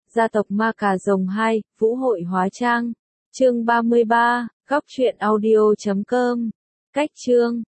Gia tộc Ma Cà Rồng 2, Vũ hội hóa trang. Chương 33, góc truyện audio.com. Cách chương